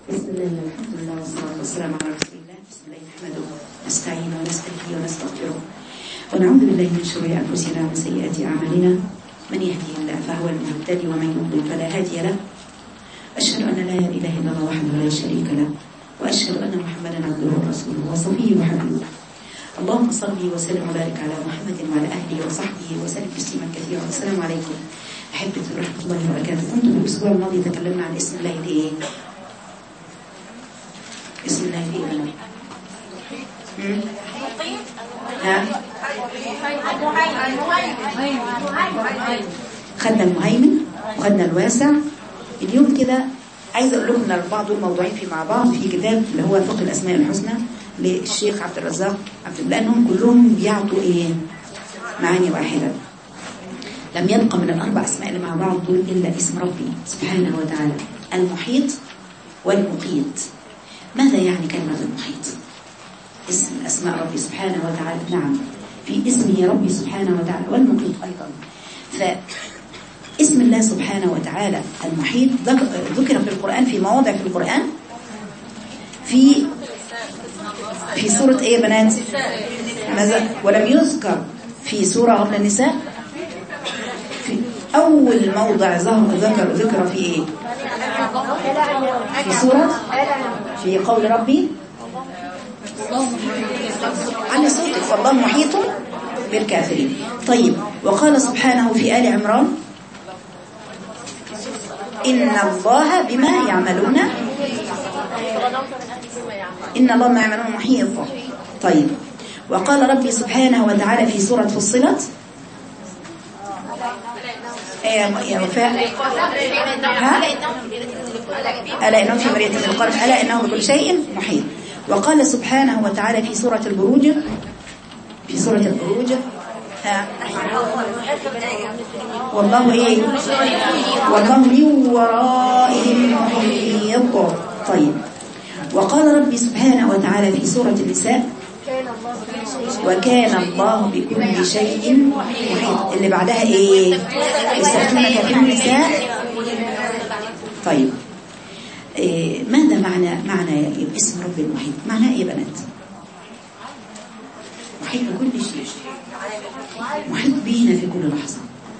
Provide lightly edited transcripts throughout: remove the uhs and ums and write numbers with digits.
بسم الله والحمد لله والصلاة والسلام على رسول الله. بسم الله نحمده ونستعينه ونستهديه ونستغفره ونعوذ بالله من شرور أنفسنا ومن سيئات أعمالنا. من يهديه الله فهو المهتدي ومن يضلل فلا هادي له. أشهد أن لا إله إلا الله وحده لا شريك له وأشهد أن محمدا عبده ورسوله وصفيه وحبيبه. اللهم صل وسلم وبارك على محمد وعلى أهله وصحبه وسلم تسليما كثيرا. السلام عليكم أحبتي ورحمة الله وبركاته. كنت في الأسبوع الماضي تكلمنا عن اسم الله الإيه؟ اسم الله الإيه؟ خدنا المهيمن وخدنا الواسع. اليوم كده عايزه اقول لكم ان البعض الموضوعين في مع بعض في كتاب اللي هو فقه الاسماء الحسنى للشيخ عبد الرزاق لانهم كلهم بيعطوا ايه معاني واحده. لم يبقى من الاربع اسماء اللي مع بعض دول الا اسم ربي سبحانه وتعالى المحيط والمقيت. ماذا يعني كلمه المحيط؟ اسم اسماء ربي سبحانه وتعالى. نعم في اسمه ربي سبحانه وتعالى والمقيت ايضا. فاسم الله سبحانه وتعالى المحيط ذكر في القرآن في مواضع في القرآن في سورة ايه يا بنات؟ ولم يذكر في سورة قبل النساء. في اول موضع ذكر في ايه؟ في سورة في قول ربي على صوتك والله محيط بالكافرين. طيب وقال سبحانه في آل عمران إن الله بما يعملون إن الله ما يعملون محيط. طيب وقال ربي سبحانه وتعالى في سورة فصلت يا وفاء ألا إنه في مرية من القرب ألا إنه بكل شيء محيط. وقال سبحانه وتعالى في سورة البروج والله ايه والله من ورائهم محيط. طيب وقال ربي سبحانه وتعالى في سورة النساء وكان الله بكل شيء محيط. اللي بعدها ايه؟ يستفتونك في النساء. طيب ماذا معنى اسم ربي المحيط؟ معناه ايه يا بنات؟ محيط بكل شيء، محيط بينا في كل لحظة،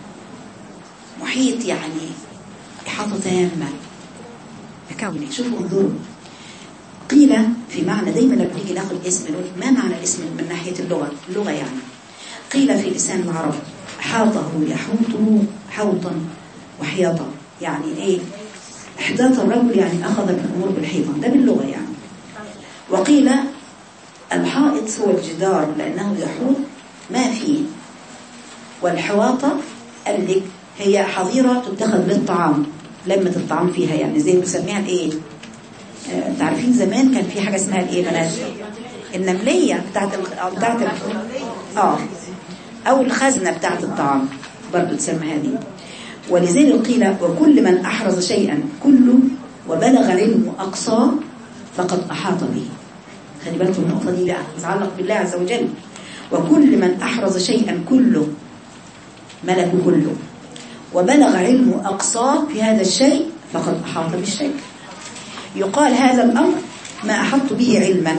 محيط يعني إحاطة تامة بكونه. شوفوا انظروا، قيل في معنى دايما لما نيجي ناخد اسم ما معنى الاسم من ناحية اللغة يعني قيل في لسان العرب حاطه يحوطه حوطا وحياطا. يعني ايه؟ احداث الرجل يعني اخذ الامور بالحيطة، ده باللغة يعني. وقيل الحائط هو الجدار لأنه يحوط ما فيه، والحواطة اللي هي حظيرة تتخذ للطعام لمة الطعام فيها، يعني زي بنسميها الايه؟ تعرفين زمان كان في حاجة اسمها الايه بنات؟ النملية بتاعت او الخزنة بتاعت الطعام برضو تسمى هذه. ولذلك قيل وكل من أحرز شيئا كله وبلغ علمه أقصاه فقد أحاط به. خلي بالكم النقطة دي بقى تتعلق بالله عز وجل. وكل من أحرز شيئا كله ملك كله وبلغ علمه أقصاه في هذا الشيء فقد أحاط بالشيء. يقال هذا الأمر ما أحط به علما،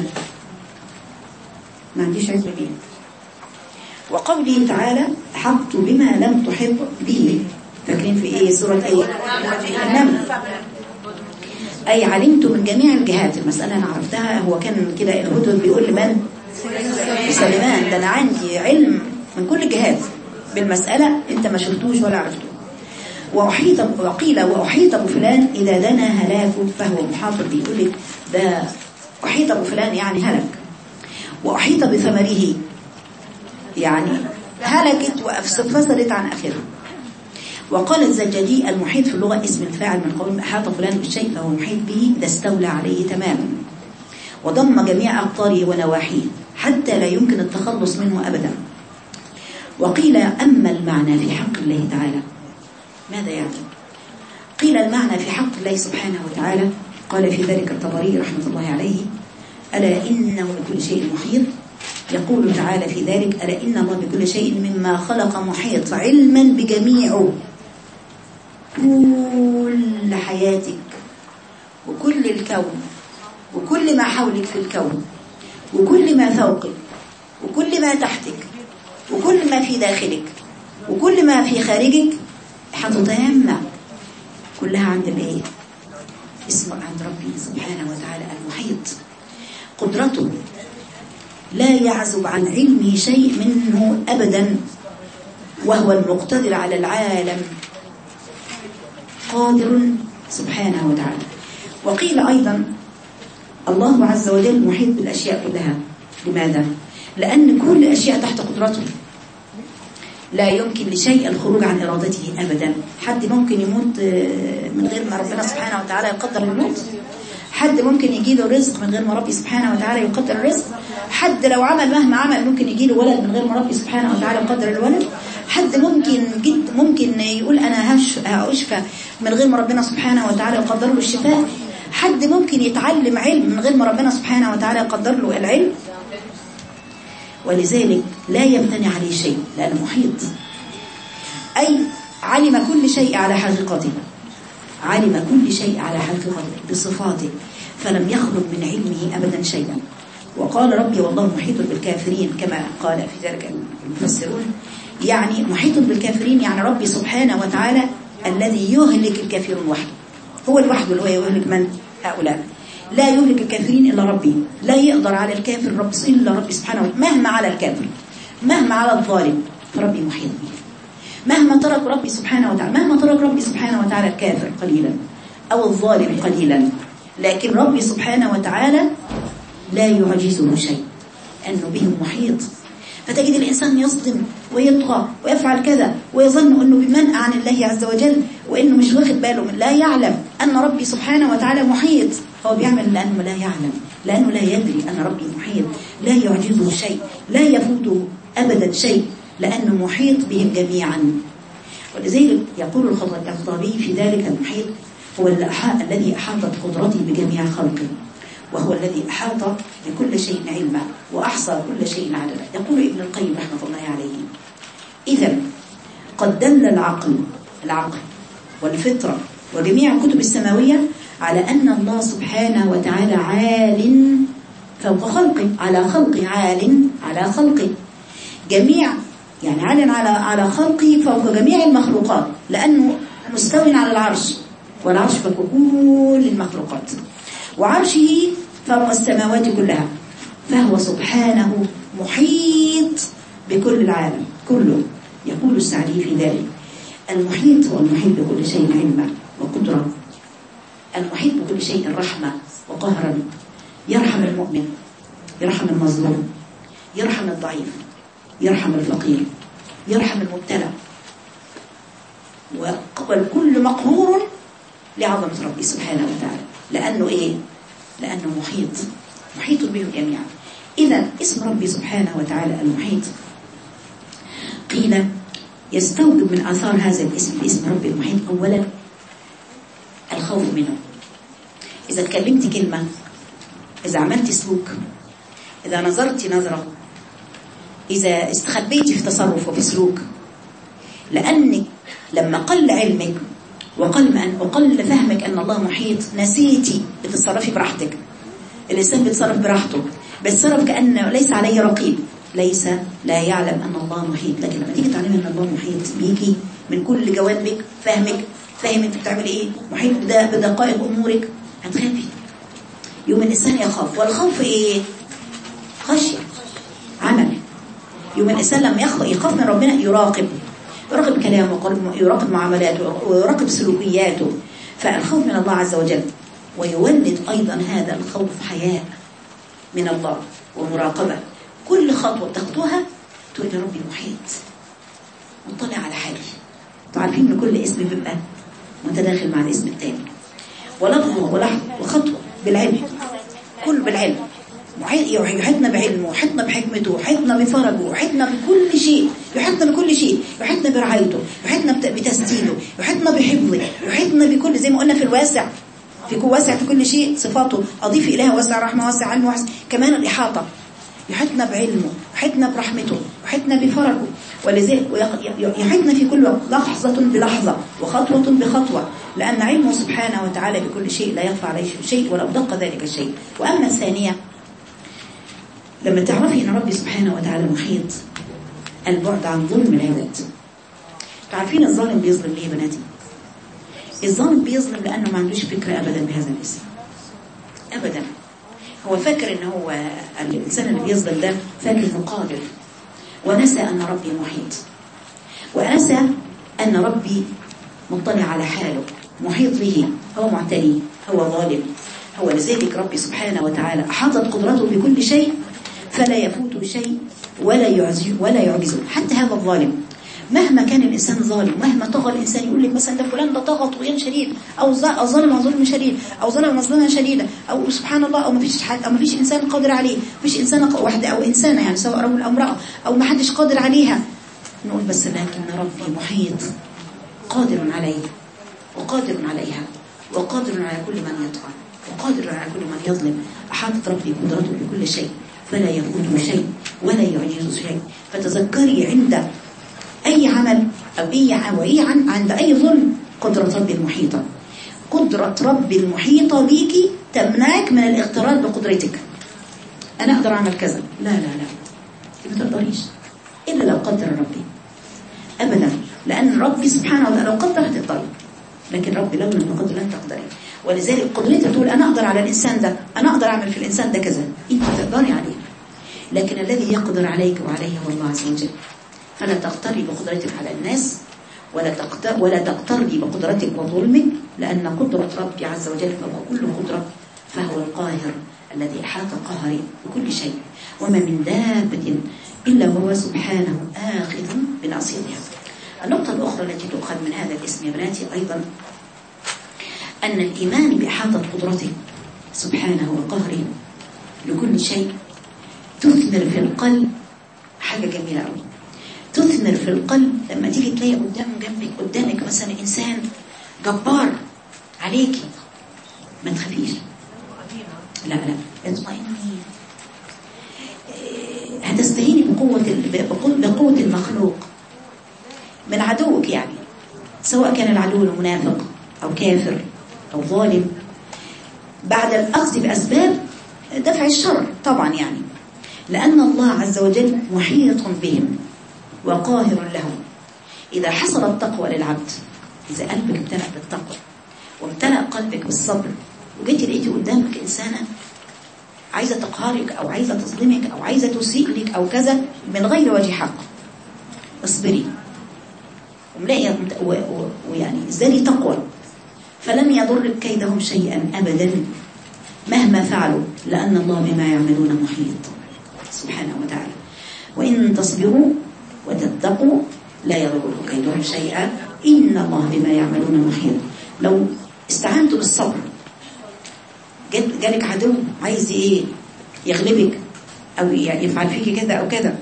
ما عنديش علم به. وقوله تعالى أحط بما لم تحط به، فاكرين في ايه سورة ايه؟ النمل. أي علمت من جميع الجهات. المسألة أنا عرفتها. هو كان كده الهدهد بيقول لمن؟ سليمان. ده أنا عندي علم من كل الجهات بالمسألة أنت ما شفتوش ولا عرفتوه. وقيل وأحيط بفلان إذا دنا هلاكه فهو محاط به. يقول لك ده أحيط بفلان يعني هلك. وأحيط بثمره يعني هلكت وفصلت عن آخره. وقال الزجاجي المحيط في اللغة اسم الفاعل من قول أحاط فلان بالشيء فهو محيط به إذا استولى عليه تماما وضم جميع أقطاره ونواحيه حتى لا يمكن التخلص منه أبدا. وقيل أما المعنى في حق الله تعالى ماذا يعني؟ قيل المعنى في حق الله سبحانه وتعالى قال في ذلك الطبري رحمة الله عليه ألا إنه بكل شيء محيط. يقول تعالى في ذلك ألا إن الله بكل شيء مما خلق محيط علما بجميعه. كل حياتك وكل الكون وكل ما حولك في الكون وكل ما فوقك وكل ما تحتك وكل ما في داخلك وكل ما في خارجك إحاطة تامة كلها عند الايه؟ اسمه عند ربي سبحانه وتعالى المحيط. قدرته لا يعزب عن علمه شيء منه أبدا، وهو المقتدر على العالم، قادر سبحانه وتعالى. وقيل أيضا الله عز وجل محيط بالأشياء كلها. لماذا؟ لأن كل الأشياء تحت قدرته، لا يمكن لشيء الخروج عن إرادته أبدا. حد ممكن يموت من غير ما ربنا سبحانه وتعالى يقدر الموت؟ حد ممكن يجيله رزق من غير ما ربي سبحانه وتعالى يقدر الرزق؟ حد لو عمل مهما عمل ممكن يجيله ولد من غير ما ربي سبحانه وتعالى يقدر الولد؟ حد ممكن يقول أنا هأشفى من غير ما ربنا سبحانه وتعالى يقدر له الشفاء؟ حد ممكن يتعلم علم من غير ما ربنا سبحانه وتعالى يقدر له العلم؟ ولذلك لا يمتنع عليه شيء لأنه محيط، أي علم كل شيء على حقيقته، علم كل شيء على حقيقته بصفاته، فلم يخرج من علمه أبدا شيئا. وقال ربي والله محيط بالكافرين كما قال في ذلك المفسرون، يعني محيط بالكافرين يعني ربي سبحانه وتعالى الذي يهلك الكافرون وحده، هو الوحده اللي هو يهلك من؟ هؤلاء. لا يهلك الكافرين إلا ربي، لا يقدر على الكافر رب إلا ربي سبحانه وتعالى، مهما على الكافر مهما على الظالم فربي محيط به. مهما ترك ربي سبحانه وتعالى، مهما ترك ربي سبحانه وتعالى الكافر قليلا أو الظالم قليلا، لكن ربي سبحانه وتعالى لا يعجزه شيء أنه به محيط. فتجد الإنسان يصدم ويطغى ويفعل كذا ويظن أنه بمنأى عن الله عز وجل وأنه مش واخد باله من، لا يعلم أن ربي سبحانه وتعالى محيط. هو بيعمل لأنه لا يعلم، لأنه لا يدري أن ربي محيط، لا يعجزه شيء، لا يفوته أبدا شيء، لأنه محيط بهم جميعا. ولذلك يقول الخطابي في ذلك المحيط هو الذي أحاطت قدرته بجميع خلقه، وهو الذي أحاط بكل شيء علما وأحصى كل شيء عددا. يقول ابن القيم رحمة الله عليه: إذا قد دل العقل والفطرة وجميع الكتب السماوية على أن الله سبحانه وتعالى عال فوق خلقه، على خلقه، عال على خلقه جميع، يعني عال على خلقه فوق جميع المخلوقات، لأنه مستوٍ على العرش، والعرش فوق كل المخلوقات، وعرشه فوق السماوات كلها، فهو سبحانه محيط بكل العالم كله. يقول السعدي في ذلك: المحيط هو المحيط بكل شيء علما وقدرة، المحيط بكل شيء رحمة وقهرا، يرحم المؤمن، يرحم المظلوم، يرحم الضعيف، يرحم الفقير، يرحم المبتلى، والكل مقهور لعظمة ربي سبحانه وتعالى. لأنه إيه؟ لأنه محيط بهم جميعا. إذا اسم ربي سبحانه وتعالى المحيط قيل يستوجب من آثار هذا الاسم، اسم ربي المحيط، أولا الخوف منه. إذا تكلمت كلمة، إذا عملت سلوك، إذا نظرت نظرة، إذا استخبيت في تصرف وفي سلوك، لأنك لما قل علمك وقل فهمك أن الله محيط نسيتي بتتصرفي براحتك. الإنسان بيتصرف براحته، بيتصرف كأنه ليس عليه رقيب، لا يعلم أن الله محيط. لكن لما تيجي تعلمي أن الله محيط بيكي من كل جوانبك، فاهم أنت بتعمل إيه، محيط بدقائق أمورك، هتخافي. يوم الإنسان يخاف، والخوف إيه؟ خشية، عمل. يوم الإنسان لما يخاف من ربنا يراقب كلامه، يراقب معاملاته، ويراقب سلوكياته، فالخوف من الله عز وجل. ويولد أيضا هذا الخوف حياء من الله ومراقبة. كل خطوة بتاخدوها تقول يا ربي محيط، مطلع على حالي. تعرفين ان كل اسم بيبقى متداخل مع الاسم الثاني، ولفظه ولحظه وخطوه بالعلم، كل بالعلم. يحيطنا بعلمه، يحيطنا بحكمته، يحيطنا بفرجه، يحيطنا بكل شيء، يحيطنا برعايته، يحيطنا بتسديده، يحيطنا بحفظه، يحيطنا بكل، زي ما قلنا في الواسع، واسع في كل شيء صفاته، أضيف إليها واسع رحمة، واسع علم، واسع كمان الإحاطة. يحيطنا بعلمه، يحيطنا برحمته، يحيطنا بفرجه، ولذلك يحيطنا في كل وقت، لحظة بلحظة وخطوة بخطوة، لأن علمه سبحانه وتعالى بكل شيء لا يخفى عليه شيء ولو دق ذلك الشيء. وأما الثانية، لما تعرفي أن ربي سبحانه وتعالى محيط، البعد عن ظلم العباد. تعرفين الظالم بيظلم ليه يا بناتي؟ الظالم بيظلم لأنه ما عندوش فكرة أبدا بهذا الاسم أبدا. هو فاكر أنه هو الإنسان اللي بيظلم ده فاكر أنه قادر، ونسى أن ربي محيط، ونسى أن ربي مطلع على حاله، محيط به، هو معتني، هو ظالم. هو لذلك ربي سبحانه وتعالى أحاطت قدرته بكل شيء، فلا يفوت شيء ولا يعجزه. حتى هذا الظالم مهما كان الإنسان ظالم، مهما طغى الإنسان، يقول لك مثلا ده فلان ده طغى طغيان شديد، أو ظلم ظلم شديد، أو ظلم مظلمة شديدة، أو سبحان الله، أو ما فيش إنسان قادر عليه، ما فيش إنسانة واحدة أو إنسانة يعني سواء رجل أو امرأة، أو ما حدش قادر عليها. نقول بس لكن ربي محيط، قادر عليه وقادر عليها، وقادر على كل من يطغى، وقادر على كل من يظلم. أحاطت ربي قدرته بكل شيء، فلا يفوت شيء ولا يعجز شيء. فتذكري عند أي عمل أو عند أي ظلم قدرة ربي المحيطة. قدرة ربي المحيطة بيكي تمنعك من الاغترار بقدرتك. أنا أقدر أعمل كذا، لا لا لا، ما تقدريش إلا لو قدر ربي أبدا. لأن ربي سبحانه وتعالى لو قدر هتقدري، لكن ربي لو لم يقدر لن تقدري. ولذلك قدرتك تقول أنا أقدر على الإنسان ده، أنا أقدر أعمل في الإنسان ده كذا، أنت تقدري عليه. لكن الذي يقدر عليك وعليه هو الله عز وجل. فلا تقتري بقدرتك على الناس، ولا تقتري بقدرتك وظلمك، لأن قدرة ربي عز وجل فهو كل قدرة، فهو القاهر الذي أحاط قهري بكل شيء. وما من دابة إلا وهو سبحانه آخذ بناصيتها. النقطة الأخرى التي تؤخذ من هذا الاسم يا بناتي أيضا أن الإيمان بإحاطة قدرته سبحانه وقهره لكل شيء تثمر في القلب حاجة جميلة أوي. تثمر في القلب لما تيجي تلاقي قدامك مثلا إنسان جبار عليكي، ما تخافيش، لا لا، اطمئني. هتستهيني بقوة المخلوق من عدوك، يعني سواء كان العدو المنافق أو كافر أو ظالم، بعد الأخذ بأسباب دفع الشر طبعا، يعني لأن الله عز وجل محيط بهم وقاهر لهم. إذا حصل التقوى للعبد، إذا قلبك امتلأ بالتقوى وامتلأ قلبك بالصبر، وجيتي لقيتي قدامك إنسانة عايزة تقهرك أو عايزة تظلمك أو عايزة تسيء لك أو كذا من غير وجه حق، اصبري وملاقي ويعني ازدادي تقوى، فلن يضرك كيدهم شيئا أبدا مهما فعلوا، لأن الله بما يعملون محيط سبحانه وتعالى. وإن تصبروا وتتقوا لا يضركم كيدهم شيئا إن الله بما يعملون محيط. لو استعنتوا بالصبر، جالك عدو عايز ايه يغلبك او يفعل فيك كذا او كذا،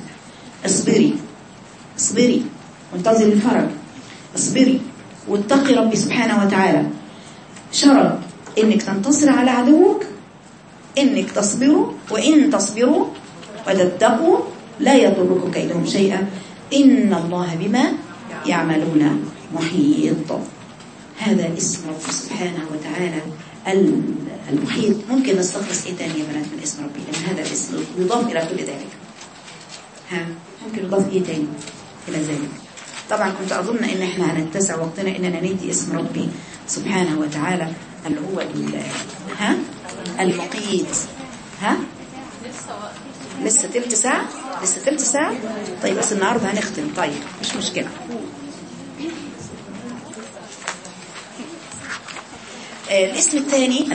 اصبري وانتظري الفرج، اصبري واتقي ربي سبحانه وتعالى. شرط انك تنتصر على عدوك انك تصبروا، وان تصبروا وتتقوا لا يضركم كيدهم شيئا إن الله بما يعملون محيط. هذا اسم رب سبحانه وتعالى المحيط. ممكن نستخلص ايه تاني يا بنات من اسم ربي؟ لأن هذا الاسم يضاف إلى كل ذلك. ممكن يضاف ايه تاني إلى ذلك؟ طبعا كنت أظن إن احنا هنتسع وقتنا إننا ندي اسم ربي سبحانه وتعالى اللي هو المقيت. لسه تلت ساعة. طيب بس النهاردة هنختم، طيب مش مشكلة. الاسم الثاني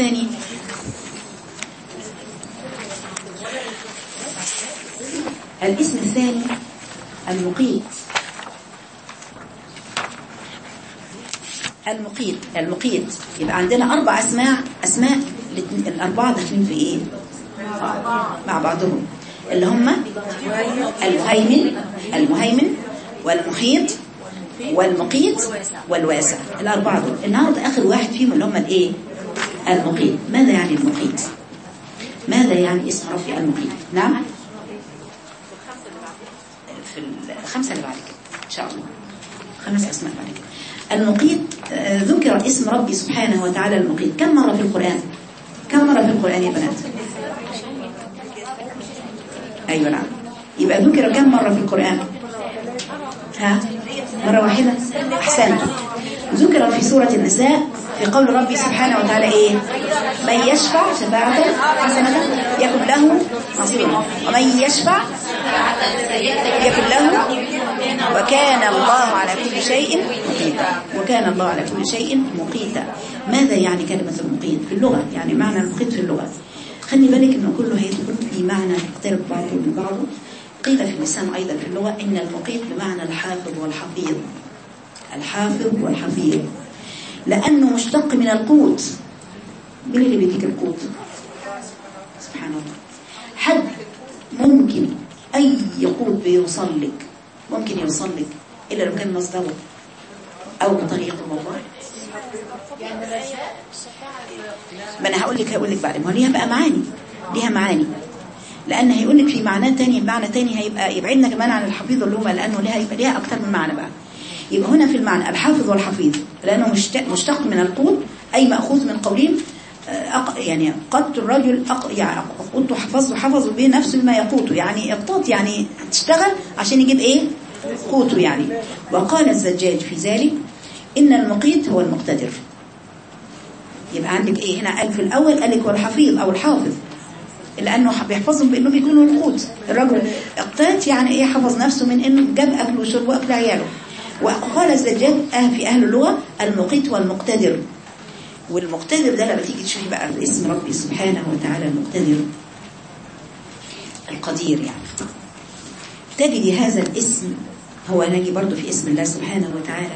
المقيت. يبقى عندنا 4 أسماء الأربعة داخلين في إيه مع بعضهم، اللي هم المهيمن والمحيط والمقيت والواسع. الأربعة دول النهارده آخر واحد فيهم اللي هم الإيه المقيت. ماذا يعني المقيت؟ ماذا يعني اسم ربي المقيت؟ نعم في الخمسة اللي بعد كده إن شاء الله، 5 أسماء بعد كده. المقيت ذكر اسم ربي سبحانه وتعالى المقيت كم مرة في القرآن؟ كم مرة في القرآن يا بنات؟ أيوة نعم. يبقى ذكر كم مرة في القرآن؟ ها؟ مرة واحدة؟ أحسنت. ذكر في سورة النساء في قول ربي سبحانه وتعالى إيه؟ من يشفع شفاعة حسنة يكن له نصيبا ومن يشفع يكن له وكان الله على كل شيء مقيتا. وكان الله على كل شيء مقيتا. ماذا يعني كلمة المقيت في اللغة؟ يعني معنى المقيت في اللغة، خلي بالك إنه كله هيدخل في معنى يقترب بعضه من بعضه. قيل في اللسان أيضا في اللغة إن المقيت بمعنى الحافظ والحفيظ. الحافظ والحفيظ لأنه مشتق من القوت. مين اللي بيديك القوت؟ سبحان الله. حد ممكن أي قوت بيوصل لك ممكن يوصل لك إلا لو كان مصدره أو بطريقة الله. ما أنا هقول لك بعد ما ليها بقى معاني، ليها معاني، لأن هيقول لك في معنى تاني، معنى تاني هيبقى يبعدنا كمان عن الحفيظ اللي هما، لأنه ليها أكتر من معنى بقى. يبقى هنا في المعنى الحافظ والحفيظ لأنه مشتق من القوت، أي مأخوذ من قولين يعني قدت الرجل يعني قدت حفظ به نفسه بما يقوته، يعني يقتط يعني تشتغل عشان يجيب ايه قوته يعني. وقال الزجاج في ذلك إن المقيت هو المقتدر. يبقى عندك ايه هنا؟ قال في الأول قال لك هو الحفيظ أو الحافظ لأنه بيحفظهم بأنه بيكونوا القوت. الرجل اقتات يعني ايه؟ حفظ نفسه من إنه جاب أكل وشرب وأكل عياله. وقال الزجاج في أهل اللغة المقيت والمقتدر. والمقتدر ده لما تيجي تشوفي بقى اسم ربي سبحانه وتعالى المقتدر القدير، يعني تجدي هذا الاسم هو نجي برضو في اسم الله سبحانه وتعالى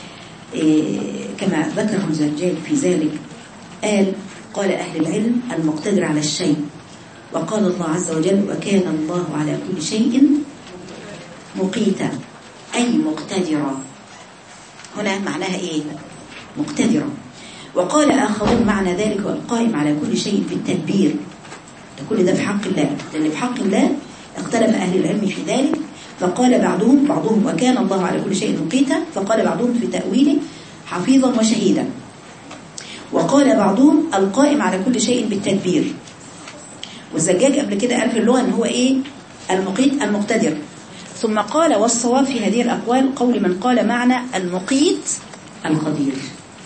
كما ذكره الزجاج في ذلك. قال أهل العلم المقتدر على الشيء، وقال الله عز وجل وكان الله على كل شيء مقيتا، أي مقتدرا. هنا معناها إيه؟ مقتدرا. وقال آخرون معنى ذلك والقائم على كل شيء في التدبير. ده كل ده في حق الله، لأن في حق الله اختلف أهل العلم في ذلك. فقال بعضهم وكان الله على كل شيء مقيتا، فقال بعضهم في تأويله حفيظا وشهيدا. وقال بعضهم القائم على كل شيء بالتدبير. والزجاج قبل كده قال في اللغة ان هو ايه؟ المقيت المقتدر. ثم قال والصواب في هذه الأقوال قول من قال معنى المقيت القدير،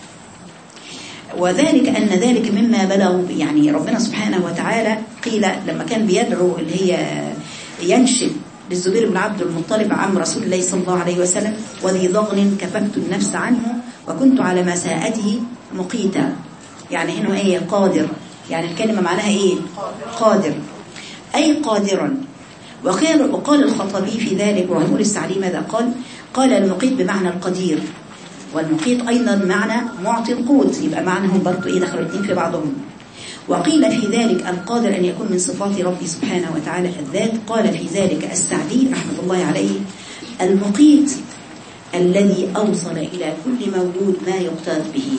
وذلك أن ذلك مما بلغوا يعني ربنا سبحانه وتعالى. قيل لما كان بيدعو اللي هي ينشد للزبير بن عبد المطلب عم رسول الله صلى الله عليه وسلم وذي ضغن كففت النفس عنه وكنت على مساءته مقيتا، يعني هنا ايه؟ قادر. يعني الكلمة معناها ايه؟ قادر، أي قادرا. وقال الخطابي في ذلك وهنقول السعدي ماذا قال المقيت بمعنى القدير، والمقيت أيضا معنى معطي القوت، يبقى معناهم برضو ايه؟ دخلوا الاثنين في بعضهم. وقيل في ذلك القادر أن يكون من صفات ربي سبحانه وتعالى الذات. قال في ذلك السعدي رحمة الله عليه المقيت الذي أوصل إلى كل مولود ما يقتات به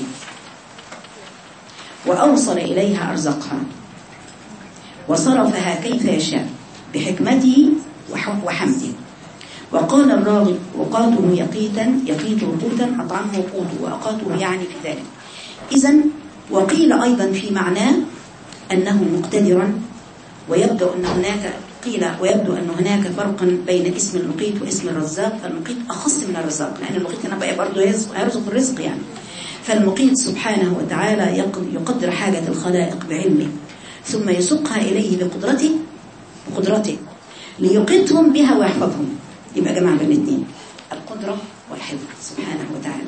وأوصل إليها أرزقها وصرفها كيف يشاء بحكمته وحمده. وقال الراغب وقاته يقيته قوتا أطعمه قوته وأقاته يعني في ذلك. إذن وقيل أيضا في معناه أنه مقتدرا. ويبدو أن هناك فرقا بين اسم المقيت واسم الرزاق. فالمقيت أخص من الرزاق، لأن المقيت هنا بقى برضه يرزق الرزق يعني. فالمقيت سبحانه وتعالى يقدر حاجة الخلائق بعلمه ثم يسوقها إليه بقدرته ليقيتهم بها ويحفظهم. يبقى جمع بين الاثنين، القدرة والحفظ سبحانه وتعالى.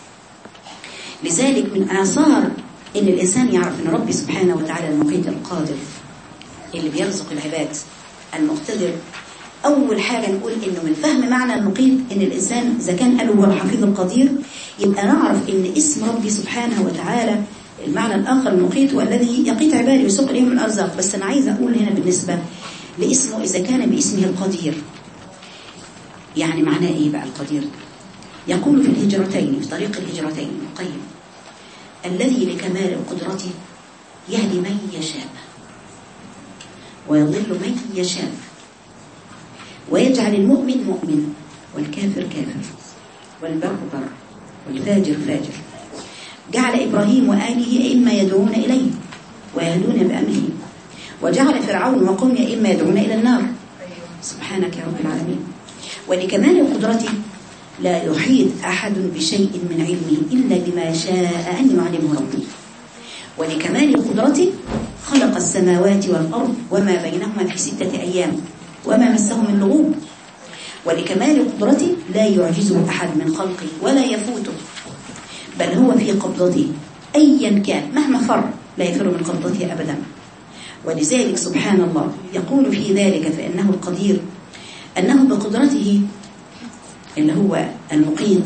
لذلك من آثار إن الإنسان يعرف أن ربي سبحانه وتعالى المقيت القادر اللي بيرزق العباد المقتدر. أول حاجة نقول إنه من فهم معنى المقيت إن الإنسان إذا كان قاله هو الحفيظ القدير يبقى نعرف إن اسم ربي سبحانه وتعالى المعنى الآخر المقيت والذي يقيت عباده ويسوق إليهم الأرزاق. بس أنا عايزة أقول هنا بالنسبة لاسمه إذا كان باسمه القدير يعني معناه إيه بقى القدير؟ يقول في الهجرتين في طريق الهجرتين القيم الذي لكمال قدرته يهدي من يشاء ويضل من يشاء ويجعل المؤمن مؤمن والكافر كافر والبر بر والفاجر فاجر. جعل إبراهيم وآله إما يدعون إليه ويهدون بأمره، وجعل فرعون وقومه إما يدعون إلى النار. سبحانك يا رب العالمين. ولكمال قدرته لا يحيط أحد بشيء من علمه إلا بما شاء أن يعلمه ربي. ولكمال قدرته خلق السماوات والأرض وما بينهما في 6 أيام وما مسه من لغوب. ولكمال قدرته لا يعجزه أحد من خلقه ولا يفوته، بل هو في قبضته أيا كان مهما فر لا يفر من قبضته أبدا. ولذلك سبحان الله يقول في ذلك فإنه القدير، أنه بقدرته اللي هو المقيت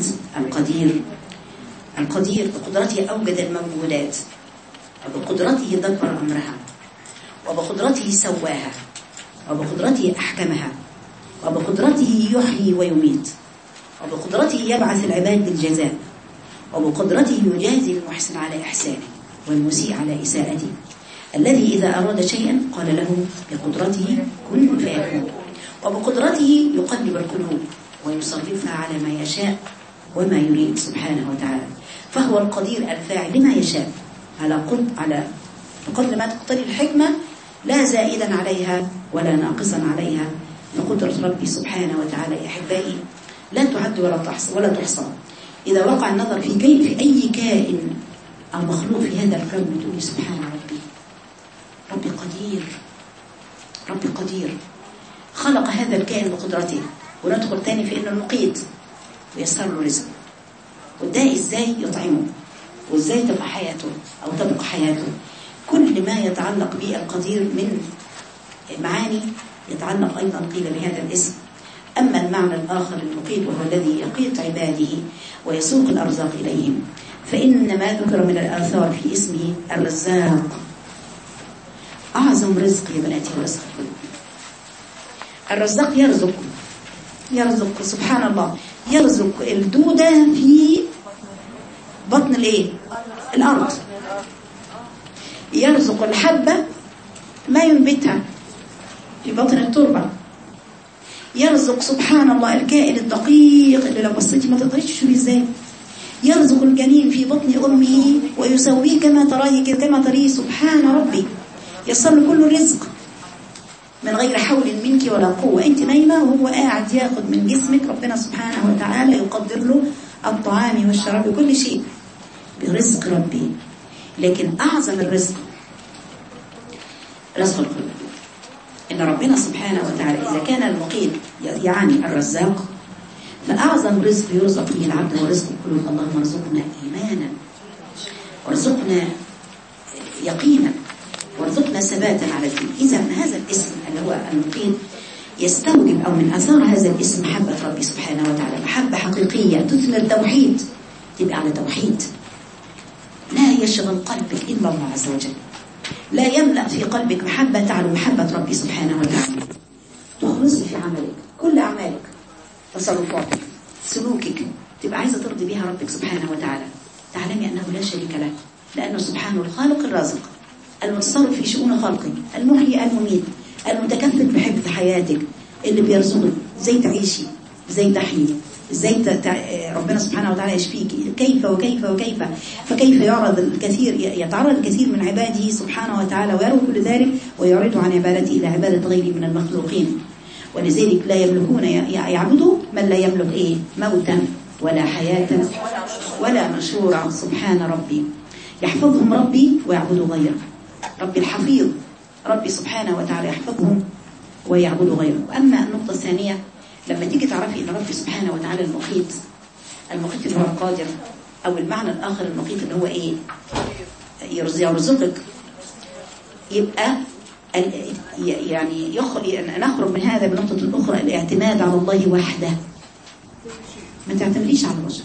القدير بقدرته أوجد الموجودات، وبقدرته دبر أمرها، وبقدرته سواها، وبقدرته أحكمها، وبقدرته يحيي ويميت، وبقدرته يبعث العباد بالجزاء، وبقدرته يجازي المحسن على إحسانه والمسيء على إساءته. الذي إذا أراد شيئا قال له بقدرته كن فيكون، وبقدرته يقلب القلوب ويصرفها على ما يشاء وما يريد سبحانه وتعالى. فهو القدير الفاعل لما يشاء على بقدر ما تقتضي الحكمة، لا زائدا عليها ولا ناقصا عليها. فقدرة ربي سبحانه وتعالى يا أحبائي لا تعد ولا تحصى. إذا وقع النظر في أي كائن أو مخلوق في هذا الكون بتقولي سبحان ربي قدير، ربي قدير خلق هذا الكائن بقدرته. وندخل تاني في إنه المقيت ويسر له رزقه، وده إزاي يطعمه وإزاي تبقى حياته أو تبقى حياته. كل ما يتعلق به القدير من معاني يتعلق أيضا قيل بهذا الاسم. أما المعنى الآخر المقيت وهو الذي يقيت عباده ويسوق الأرزاق إليهم، فإن ما ذكر من الآثار في اسمه الرزاق. أعظم رزق يا بناتي هو رزق الرزاق. يرزق سبحان الله، يرزق الدودة في بطن الأرض، يرزق الحبة ما ينبتها في بطن التربة، يرزق سبحان الله الكائن الدقيق اللي لو بصيتي ما تقدريش تشوفيه ازاي. يرزق الجنين في بطن أمه ويسويه كما تريه سبحان ربي. يصل كل الرزق من غير حول منك ولا قوة. انت نايمة وهو قاعد ياخد من جسمك، ربنا سبحانه وتعالى يقدر له الطعام والشراب وكل شيء برزق ربي. لكن أعظم الرزق رزق القلوب. إن ربنا سبحانه وتعالى إذا كان المقيت يعني الرزاق، فأعظم رزق يرزق به العبد هو رزق القلوب. اللهم ارزقنا إيمانا، وارزقنا يقينا، وارزقنا ثباتا على الدين. إذا هذا الاسم اللي هو المقيت يستوجب أو من أثار هذا الاسم محبة ربي سبحانه وتعالى، محبة حقيقية تثمر توحيد، تبقى على توحيد. لا يشغل قلبك إلا الله عز وجل، لا يملأ في قلبك محبة تعلو محبة ربي سبحانه وتعالى. تخلصي في عملك، كل أعمالك، تصرفاتك، سلوكك، تبقى عايزة ترضي بها ربك سبحانه وتعالى. تعلمي أنه لا شريك له، لأنه سبحانه الخالق الرازق المتصرف في شؤون خلقه، المحيي المميت، المتكفل بحفظ حياتك، اللي بيرزقك ازاي تعيشي، ازاي تحيي، ازاي ربنا سبحانه وتعالى يشفيك، كيف وكيف وكيف. فكيف يتعرض الكثير من عباده سبحانه وتعالى ويروا كل ذلك ويعرضوا عن عبادته إلى عبادة غيره من المخلوقين. ولذلك لا يملكون يعبدوا من لا يملك موتا ولا حياة ولا نشورا. سبحان ربي يحفظهم ربي ويعبدوا غيره. ربي الحفيظ، ربي سبحانه وتعالى يحفظهم ويعبدوا غيره. وأما النقطة الثانية، لما تيجي تعرفي أن ربي سبحانه وتعالى المقيت اللي هو القادر، أو المعنى الآخر المقيت اللي هو يرزقك، يبقى يعني نخرج من هذا بنقطة الأخرى الاعتماد على الله وحده. ما تعتمديش على البشر،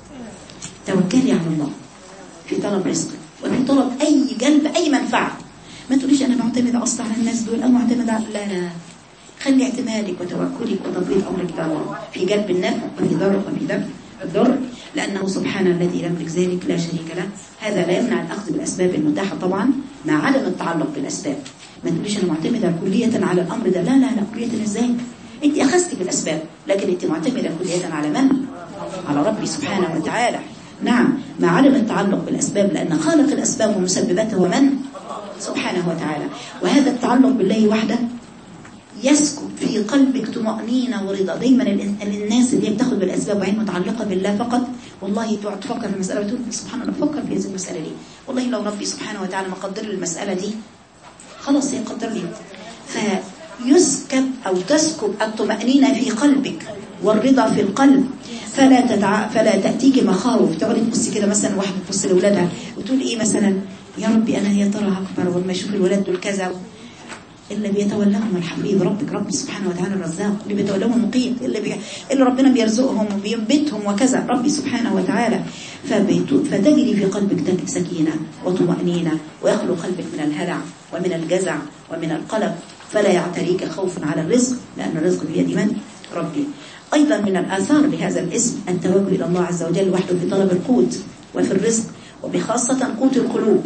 توكلي على الله في طلب رزقك وفي طلب أي جلب أي منفعة. ما تقوليش أنا معتمد أصلا على الناس دول أو معتمد على لا، خلي اعتمادك وتوكلك وتفويض أمرك إلى الله في جلب النفع وفي دفع الضر، لأنه سبحانه الذي يملك ذلك لا شريك له. هذا لا يمنع الأخذ بالأسباب المتاحة طبعا مع عدم التعلق بالأسباب. ما تقوليش أنا معتمدة كلية على الأمر ده، لا كلية إزاي؟ انت اخذتي بالاسباب، لكن انت معتمده كليا على من؟ على ربي سبحانه وتعالى. نعم، مع عدم التعلق بالاسباب، لان خالق الاسباب ومسبباتها هو من؟ سبحانه وتعالى. وهذا التعلق بالله وحده يسكب في قلبك طمأنينة ورضا. دايما الناس اللي بتاخد بالاسباب وعين متعلقه بالله فقط، والله تقعد تفكر في المساله وتقول سبحان الله، بفكر في هذه المساله دي، والله لو ربي سبحانه وتعالى ما قدر لي المساله دي خلاص هي قدر لي. فيسكب او تسكب الطمأنينة في قلبك والرضا في القلب، فلا تأتيك مخاوف. تقعدي تبصي كده مثلا، واحده تبص لاولادها وتقول ايه مثلا، يا ربي انا يا ترى هكبر ولما اشوف الولاد دول كذا. اللي بيتولاهم الحفيظ ربك، رب سبحانه وتعالى الرزاق، اللي بيتولاهم المقيت، اللي ربنا بيرزقهم وبينبتهم وكذا، ربي سبحانه وتعالى. فتجري في قلبك سكينة وطمأنينة، ويخلو قلبك من الهلع ومن الجزع ومن القلق، فلا يعتريك خوف على الرزق، لأن الرزق بيد من؟ ربي. أيضا من الآثار لهذا الاسم التوجه إلى الله عز وجل وحده في طلب القوت وفي الرزق، وبخاصة قوت القلوب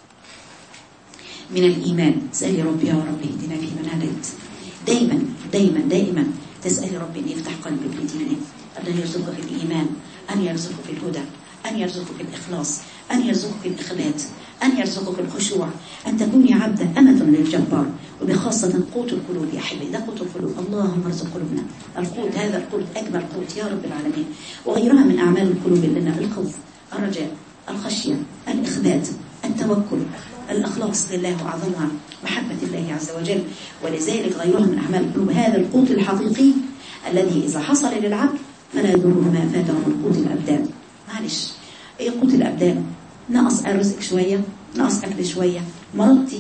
من الإيمان. سألي ربي يا رب اهدنا في من هديت. دائما دائما دائما تسألي ربي أن يفتح قلبك لدينه، أن يرزقك في الإيمان، أن يرزقك في الهدى، أن يرزقك في الإخلاص، أن يرزقك الإخبات، أن يرزقك الخشوع، أن تكوني عبدا أمة للجبار. وبخاصة قوت القلوب يا حبيبي، ده قوت القلوب. اللهم ارزق قلوبنا القوت، هذا القوت أجمل قوت يا رب العالمين. وغيرها من أعمال القلوب لنا الخوف، الرجاء، الخشية، الإخبات، التوكل، الأخلاص لله وأعظمها محبة الله عز وجل. ولذلك غيرها من أعمال القلوب هذا القوت الحقيقي الذي إذا حصل للعبد فلا يضره ما فاته من قوت الأبدان. معلش، إيه قوت الأبدان؟ نقص رزق شوية، نقص أكل شوية، مرضتي،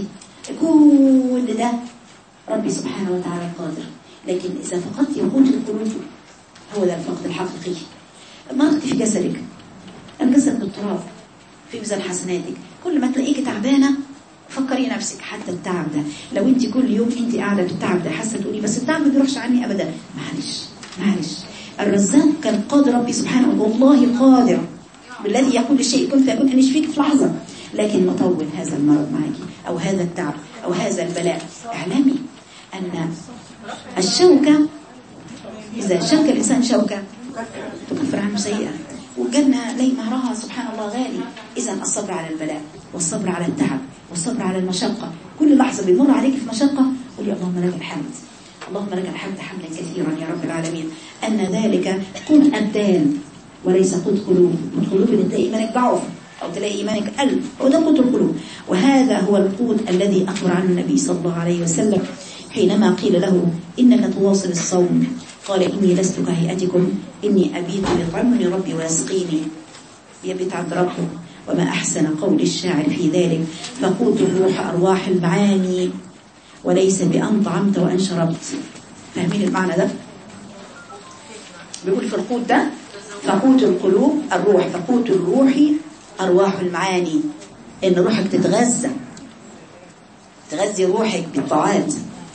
كل ده ربي سبحانه وتعالى قادر. لكن إذا فقدتي قوت القلوب هو ده الفقد الحقيقي. مرضتي في جسدك، الجسد بالتراب في ميزان حسناتك. كل ما تلاقيك تعبانه فكري نفسك، حتى التعب ده لو انت كل يوم انت قاعده بالتعب ده حاسه تقولي بس التعب ما بيروحش عني ابدا، معلش الرزاق كان قادر ربي سبحانه والله قادر بالذي يقول الشيء كن فيكون ان يشفيك في لحظه. لكن مطول هذا المرض معك او هذا التعب او هذا البلاء، اعلمي ان الشوكه اذا شك الانسان شوكه تكفر عنه سيئه، والجنة لي مهرها سبحان الله غالي. إذا الصبر على البلاء والصبر على التعب والصبر على المشقة، كل لحظة بيمر عليك في مشقة قولي اللهم لك الحمد، اللهم لك الحمد حمدا كثيرا يا رب العالمين. أن ذلك قوت أبدان وليس قوت قلوب. القلوب اللي تلاقي إيمانك ضعف أو تلاقي إيمانك قل، وده قوت القلوب. وهذا هو القوت الذي أخبر عنه النبي صلى الله عليه وسلم حينما قيل له إنك تواصل الصوم، قال إني لست كهيئتكم، إني أبيت يطعمني ربي ويسقيني. يبيت عند ربه. وما أحسن قول الشاعر في ذلك، فقوت الروح أرواح المعاني وليس بأن طعمت وأن شربت. فاهمين المعنى ده؟ بيقول في القوت ده فقوت القلوب الروح، فقوت الروح أرواح المعاني، إن روحك تغذي روحك بالطاعات.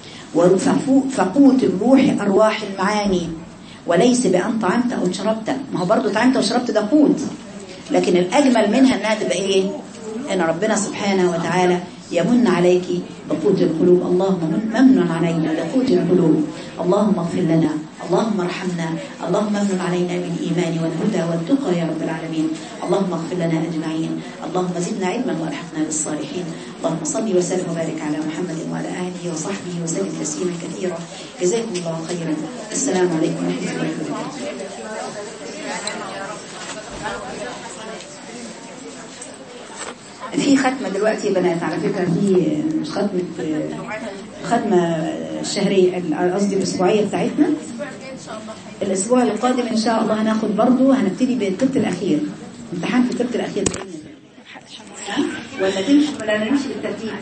فقوت الروح أرواح المعاني وليس بأن طعمت أو شربت. ما هو برضو طعمت وشربت ده قوت، لكن الأجمل منها أنها تبقى إيه؟ أن ربنا سبحانه وتعالى يمن عليك بقوت القلوب. اللهم ممن علينا بقوت القلوب، اللهم اغفر لنا، اللهم ارحمنا، اللهم امن علينا بالإيمان والهدى والتقى يا رب العالمين. اللهم اغفر لنا أجمعين، اللهم زدنا علما وألحقنا بالصالحين. اللهم صل وسلم وبارك على محمد وعلى آله وصحبه وسلم تسليما كثيرا. جزاكم الله خيرا. السلام عليكم ورحمة الله وبركاته. في ختمة دلوقتي يا بنات، على فكرة في ختمة الشهرية، قصدي الأسبوعية بتاعتنا. الأسبوع القادم إن شاء الله هناخد برضو، هنبتدي بالثلث الأخير، امتحان في الثلث الأخير بإذن الله. ولا نمشي بالترتيب؟